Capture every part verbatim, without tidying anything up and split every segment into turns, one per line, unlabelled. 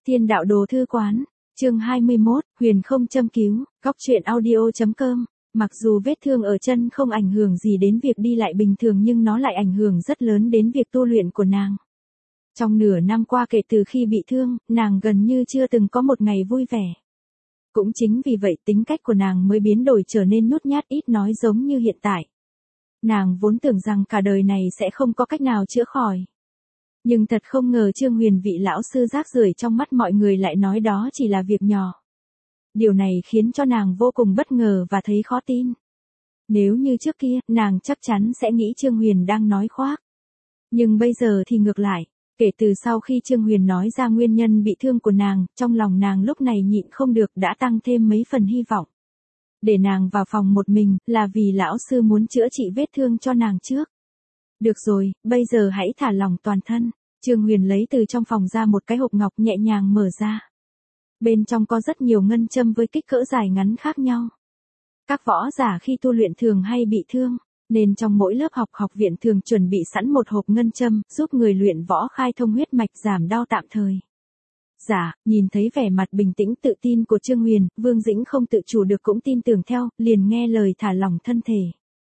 Thiên đạo đồ thư quán, chương hai mươi mốt, huyền không châm cứu, góc truyện audio.com. Mặc dù vết thương ở chân không ảnh hưởng gì đến việc đi lại bình thường nhưng nó lại ảnh hưởng rất lớn đến việc tu luyện của nàng. Trong nửa năm qua kể từ khi bị thương, nàng gần như chưa từng có một ngày vui vẻ. Cũng chính vì vậy tính cách của nàng mới biến đổi trở nên nhút nhát ít nói giống như hiện tại. Nàng vốn tưởng rằng cả đời này sẽ không có cách nào chữa khỏi. Nhưng thật không ngờ Trương Huyền vị lão sư rác rưởi trong mắt mọi người lại nói đó chỉ là việc nhỏ. Điều này khiến cho nàng vô cùng bất ngờ và thấy khó tin. Nếu như trước kia, nàng chắc chắn sẽ nghĩ Trương Huyền đang nói khoác. Nhưng bây giờ thì ngược lại, kể từ sau khi Trương Huyền nói ra nguyên nhân bị thương của nàng, trong lòng nàng lúc này nhịn không được đã tăng thêm mấy phần hy vọng. Để nàng vào phòng một mình là vì lão sư muốn chữa trị vết thương cho nàng trước. Được rồi, bây giờ hãy thả lỏng toàn thân. Trương Huyền lấy từ trong phòng ra một cái hộp ngọc nhẹ nhàng mở ra. Bên trong có rất nhiều ngân châm với kích cỡ dài ngắn khác nhau. Các võ giả khi tu luyện thường hay bị thương, nên trong mỗi lớp học học viện thường chuẩn bị sẵn một hộp ngân châm, giúp người luyện võ khai thông huyết mạch giảm đau tạm thời. Dạ, nhìn thấy vẻ mặt bình tĩnh tự tin của Trương Huyền, Vương Dĩnh không tự chủ được cũng tin tưởng theo, liền nghe lời thả lỏng thân thể.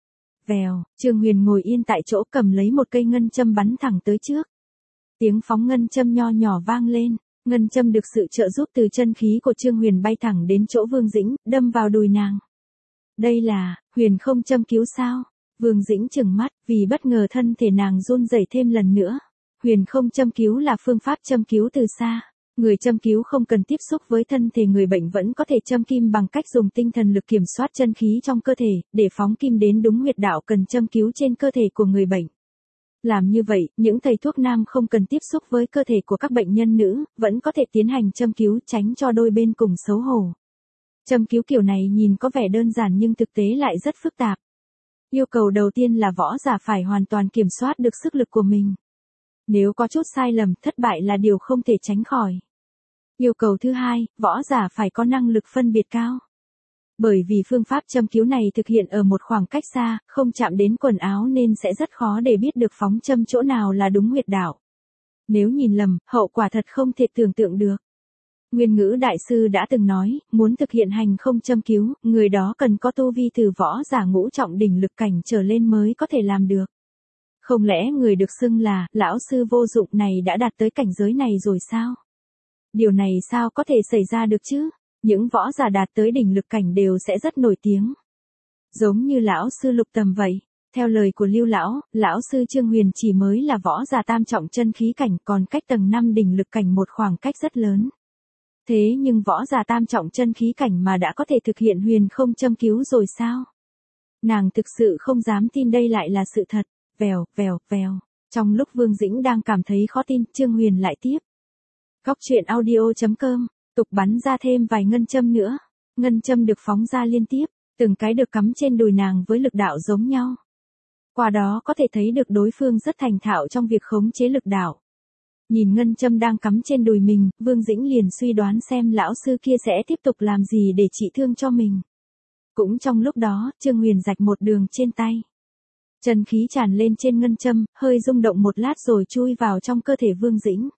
Vèo, Trương Huyền ngồi yên tại chỗ cầm lấy một cây ngân châm bắn thẳng tới trước. Tiếng phóng ngân châm nho nhỏ vang lên, ngân châm được sự trợ giúp từ chân khí của Trương Huyền bay thẳng đến chỗ Vương Dĩnh, đâm vào đùi nàng. Đây là, huyền không châm cứu sao? Vương Dĩnh trừng mắt, vì bất ngờ thân thể nàng run rẩy thêm lần nữa. Huyền không châm cứu là phương pháp châm cứu từ xa. Người châm cứu không cần tiếp xúc với thân thể người bệnh vẫn có thể châm kim bằng cách dùng tinh thần lực kiểm soát chân khí trong cơ thể, để phóng kim đến đúng huyệt đạo cần châm cứu trên cơ thể của người bệnh. Làm như vậy, những thầy thuốc nam không cần tiếp xúc với cơ thể của các bệnh nhân nữ, vẫn có thể tiến hành châm cứu tránh cho đôi bên cùng xấu hổ. Châm cứu kiểu này nhìn có vẻ đơn giản nhưng thực tế lại rất phức tạp. Yêu cầu đầu tiên là võ giả phải hoàn toàn kiểm soát được sức lực của mình. Nếu có chút sai lầm, thất bại là điều không thể tránh khỏi. Yêu cầu thứ hai, võ giả phải có năng lực phân biệt cao. Bởi vì phương pháp châm cứu này thực hiện ở một khoảng cách xa, không chạm đến quần áo nên sẽ rất khó để biết được phóng châm chỗ nào là đúng huyệt đạo. Nếu nhìn lầm, hậu quả thật không thể tưởng tượng được. Nguyên Ngữ đại sư đã từng nói, muốn thực hiện hành không châm cứu, người đó cần có tu vi từ võ giả ngũ trọng đỉnh lực cảnh trở lên mới có thể làm được. Không lẽ người được xưng là lão sư vô dụng này đã đạt tới cảnh giới này rồi sao? Điều này sao có thể xảy ra được chứ? Những võ giả đạt tới đỉnh lực cảnh đều sẽ rất nổi tiếng. Giống như lão sư Lục Tầm vậy. Theo lời của Lưu lão, lão sư Trương Huyền chỉ mới là võ giả tam trọng chân khí cảnh, còn cách tầng năm đỉnh lực cảnh một khoảng cách rất lớn. Thế nhưng võ giả tam trọng chân khí cảnh mà đã có thể thực hiện huyền không châm cứu rồi sao? Nàng thực sự không dám tin đây lại là sự thật. Vèo, vèo, vèo. Trong lúc Vương Dĩnh đang cảm thấy khó tin, Trương Huyền lại tiếp. Góc truyện audio.com, tục bắn ra thêm vài ngân châm nữa. Ngân châm được phóng ra liên tiếp, từng cái được cắm trên đùi nàng với lực đạo giống nhau. Qua đó có thể thấy được đối phương rất thành thạo trong việc khống chế lực đạo. Nhìn ngân châm đang cắm trên đùi mình, Vương Dĩnh liền suy đoán xem lão sư kia sẽ tiếp tục làm gì để trị thương cho mình. Cũng trong lúc đó, Trương Huyền rạch một đường trên tay. Chân khí tràn lên trên ngân châm, hơi rung động một lát rồi chui vào trong cơ thể Vương Dĩnh.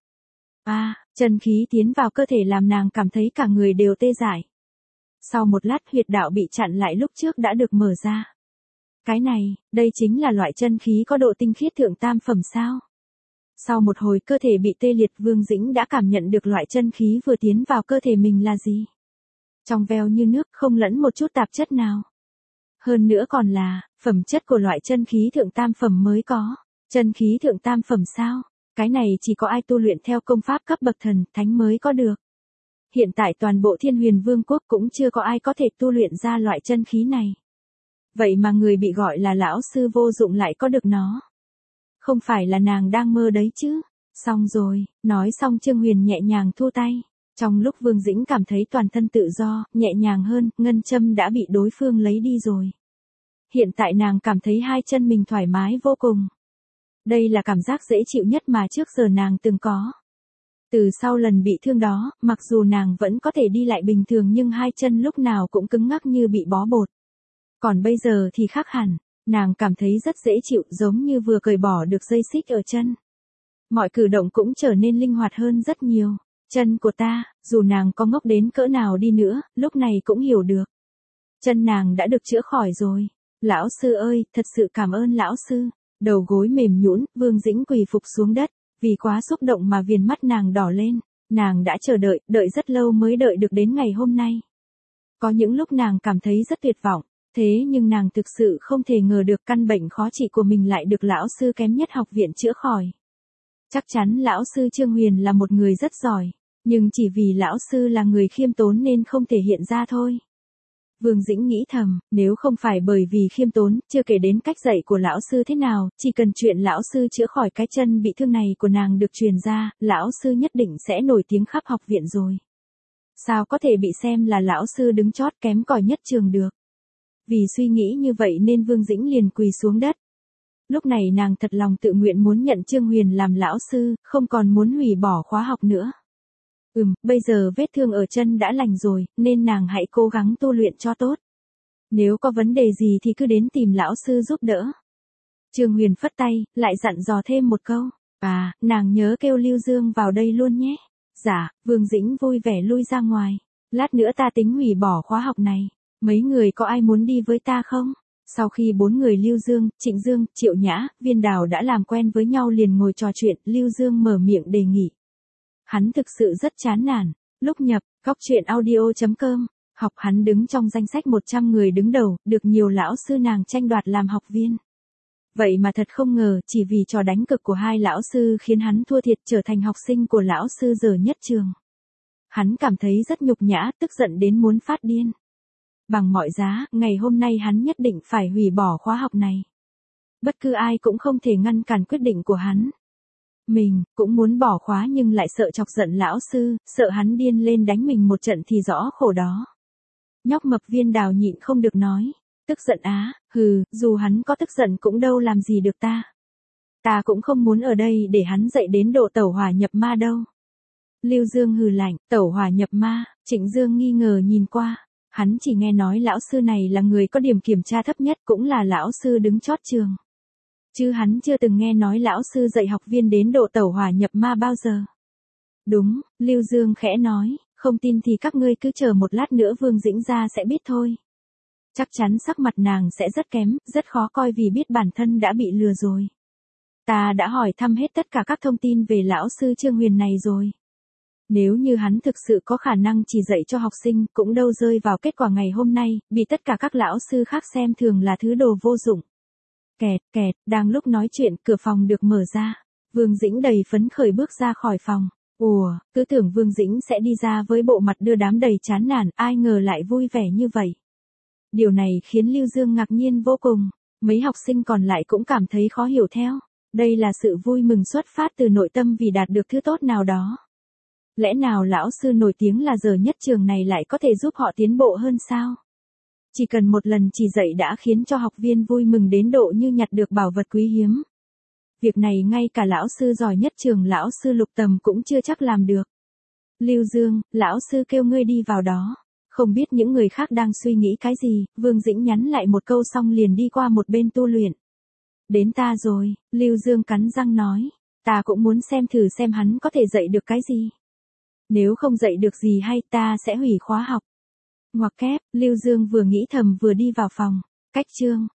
À, chân khí tiến vào cơ thể làm nàng cảm thấy cả người đều tê dại. Sau một lát huyệt đạo bị chặn lại lúc trước đã được mở ra. Cái này, đây chính là loại chân khí có độ tinh khiết thượng tam phẩm sao? Sau một hồi cơ thể bị tê liệt, Vương Dĩnh đã cảm nhận được loại chân khí vừa tiến vào cơ thể mình là gì. Trong veo như nước, không lẫn một chút tạp chất nào. Hơn nữa còn là, phẩm chất của loại chân khí thượng tam phẩm mới có. Chân khí thượng tam phẩm sao? Cái này chỉ có ai tu luyện theo công pháp cấp bậc thần, thánh mới có được. Hiện tại toàn bộ Thiên Huyền Vương quốc cũng chưa có ai có thể tu luyện ra loại chân khí này. Vậy mà người bị gọi là lão sư vô dụng lại có được nó. Không phải là nàng đang mơ đấy chứ. Xong rồi, nói xong Trương Huyền nhẹ nhàng thu tay. Trong lúc Vương Dĩnh cảm thấy toàn thân tự do, nhẹ nhàng hơn, ngân châm đã bị đối phương lấy đi rồi. Hiện tại nàng cảm thấy hai chân mình thoải mái vô cùng. Đây là cảm giác dễ chịu nhất mà trước giờ nàng từng có. Từ sau lần bị thương đó, mặc dù nàng vẫn có thể đi lại bình thường nhưng hai chân lúc nào cũng cứng ngắc như bị bó bột. Còn bây giờ thì khác hẳn, nàng cảm thấy rất dễ chịu giống như vừa cởi bỏ được dây xích ở chân. Mọi cử động cũng trở nên linh hoạt hơn rất nhiều. Chân của ta, dù nàng có ngốc đến cỡ nào đi nữa, lúc này cũng hiểu được. Chân nàng đã được chữa khỏi rồi. Lão sư ơi, thật sự cảm ơn lão sư. Đầu gối mềm nhũn, Vương Dĩnh quỳ phục xuống đất, vì quá xúc động mà viền mắt nàng đỏ lên. Nàng đã chờ đợi, đợi rất lâu mới đợi được đến ngày hôm nay. Có những lúc nàng cảm thấy rất tuyệt vọng, thế nhưng nàng thực sự không thể ngờ được căn bệnh khó trị của mình lại được lão sư kém nhất học viện chữa khỏi. Chắc chắn lão sư Trương Huyền là một người rất giỏi, nhưng chỉ vì lão sư là người khiêm tốn nên không thể hiện ra thôi. Vương Dĩnh nghĩ thầm, nếu không phải bởi vì khiêm tốn, chưa kể đến cách dạy của lão sư thế nào, chỉ cần chuyện lão sư chữa khỏi cái chân bị thương này của nàng được truyền ra, lão sư nhất định sẽ nổi tiếng khắp học viện rồi. Sao có thể bị xem là lão sư đứng chót kém cỏi nhất trường được? Vì suy nghĩ như vậy nên Vương Dĩnh liền quỳ xuống đất. Lúc này nàng thật lòng tự nguyện muốn nhận Trương Huyền làm lão sư, không còn muốn hủy bỏ khóa học nữa. Ừm, bây giờ vết thương ở chân đã lành rồi, nên nàng hãy cố gắng tu luyện cho tốt. Nếu có vấn đề gì thì cứ đến tìm lão sư giúp đỡ. Trương Huyền phất tay, lại dặn dò thêm một câu. À, nàng nhớ kêu Lưu Dương vào đây luôn nhé. Dạ, Vương Dĩnh vui vẻ lui ra ngoài. Lát nữa ta tính hủy bỏ khóa học này. Mấy người có ai muốn đi với ta không? Sau khi bốn người Lưu Dương, Trịnh Dương, Triệu Nhã, Viên Đào đã làm quen với nhau liền ngồi trò chuyện, Lưu Dương mở miệng đề nghị. Hắn thực sự rất chán nản. Lúc nhập, góc truyện audio chấm com, học hắn đứng trong danh sách một trăm người đứng đầu, được nhiều lão sư nàng tranh đoạt làm học viên. Vậy mà thật không ngờ, chỉ vì trò đánh cực của hai lão sư khiến hắn thua thiệt trở thành học sinh của lão sư dở nhất trường. Hắn cảm thấy rất nhục nhã, tức giận đến muốn phát điên. Bằng mọi giá, ngày hôm nay hắn nhất định phải hủy bỏ khóa học này. Bất cứ ai cũng không thể ngăn cản quyết định của hắn. Mình cũng muốn bỏ khóa nhưng lại sợ chọc giận lão sư, sợ hắn điên lên đánh mình một trận thì rõ khổ đó. Nhóc mập Viên Đào nhịn không được nói. Tức giận á, hừ, dù hắn có tức giận cũng đâu làm gì được ta. Ta cũng không muốn ở đây để hắn dạy đến độ tẩu hỏa nhập ma đâu. Lưu Dương hừ lạnh, tẩu hỏa nhập ma, Trịnh Dương nghi ngờ nhìn qua. Hắn chỉ nghe nói lão sư này là người có điểm kiểm tra thấp nhất cũng là lão sư đứng chót trường. Chứ hắn chưa từng nghe nói lão sư dạy học viên đến độ tẩu hỏa nhập ma bao giờ. Đúng, Lưu Dương khẽ nói, không tin thì các ngươi cứ chờ một lát nữa Vương Dĩnh ra sẽ biết thôi. Chắc chắn sắc mặt nàng sẽ rất kém, rất khó coi vì biết bản thân đã bị lừa rồi. Ta đã hỏi thăm hết tất cả các thông tin về lão sư Trương Huyền này rồi. Nếu như hắn thực sự có khả năng chỉ dạy cho học sinh, cũng đâu rơi vào kết quả ngày hôm nay, bị tất cả các lão sư khác xem thường là thứ đồ vô dụng. Kẹt, kẹt, đang lúc nói chuyện, cửa phòng được mở ra. Vương Dĩnh đầy phấn khởi bước ra khỏi phòng. Ủa, cứ tưởng Vương Dĩnh sẽ đi ra với bộ mặt đưa đám đầy chán nản, ai ngờ lại vui vẻ như vậy. Điều này khiến Lưu Dương ngạc nhiên vô cùng. Mấy học sinh còn lại cũng cảm thấy khó hiểu theo. Đây là sự vui mừng xuất phát từ nội tâm vì đạt được thứ tốt nào đó. Lẽ nào lão sư nổi tiếng là dở nhất trường này lại có thể giúp họ tiến bộ hơn sao? Chỉ cần một lần chỉ dạy đã khiến cho học viên vui mừng đến độ như nhặt được bảo vật quý hiếm. Việc này ngay cả lão sư giỏi nhất trường lão sư Lục Tầm cũng chưa chắc làm được. Lưu Dương, lão sư kêu ngươi đi vào đó. Không biết những người khác đang suy nghĩ cái gì, Vương Dĩnh nhắn lại một câu xong liền đi qua một bên tu luyện. Đến ta rồi, Lưu Dương cắn răng nói. Ta cũng muốn xem thử xem hắn có thể dạy được cái gì. Nếu không dạy được gì hay ta sẽ hủy khóa học. Ngoặc kép, Lưu Dương vừa nghĩ thầm vừa đi vào phòng. Cách chương.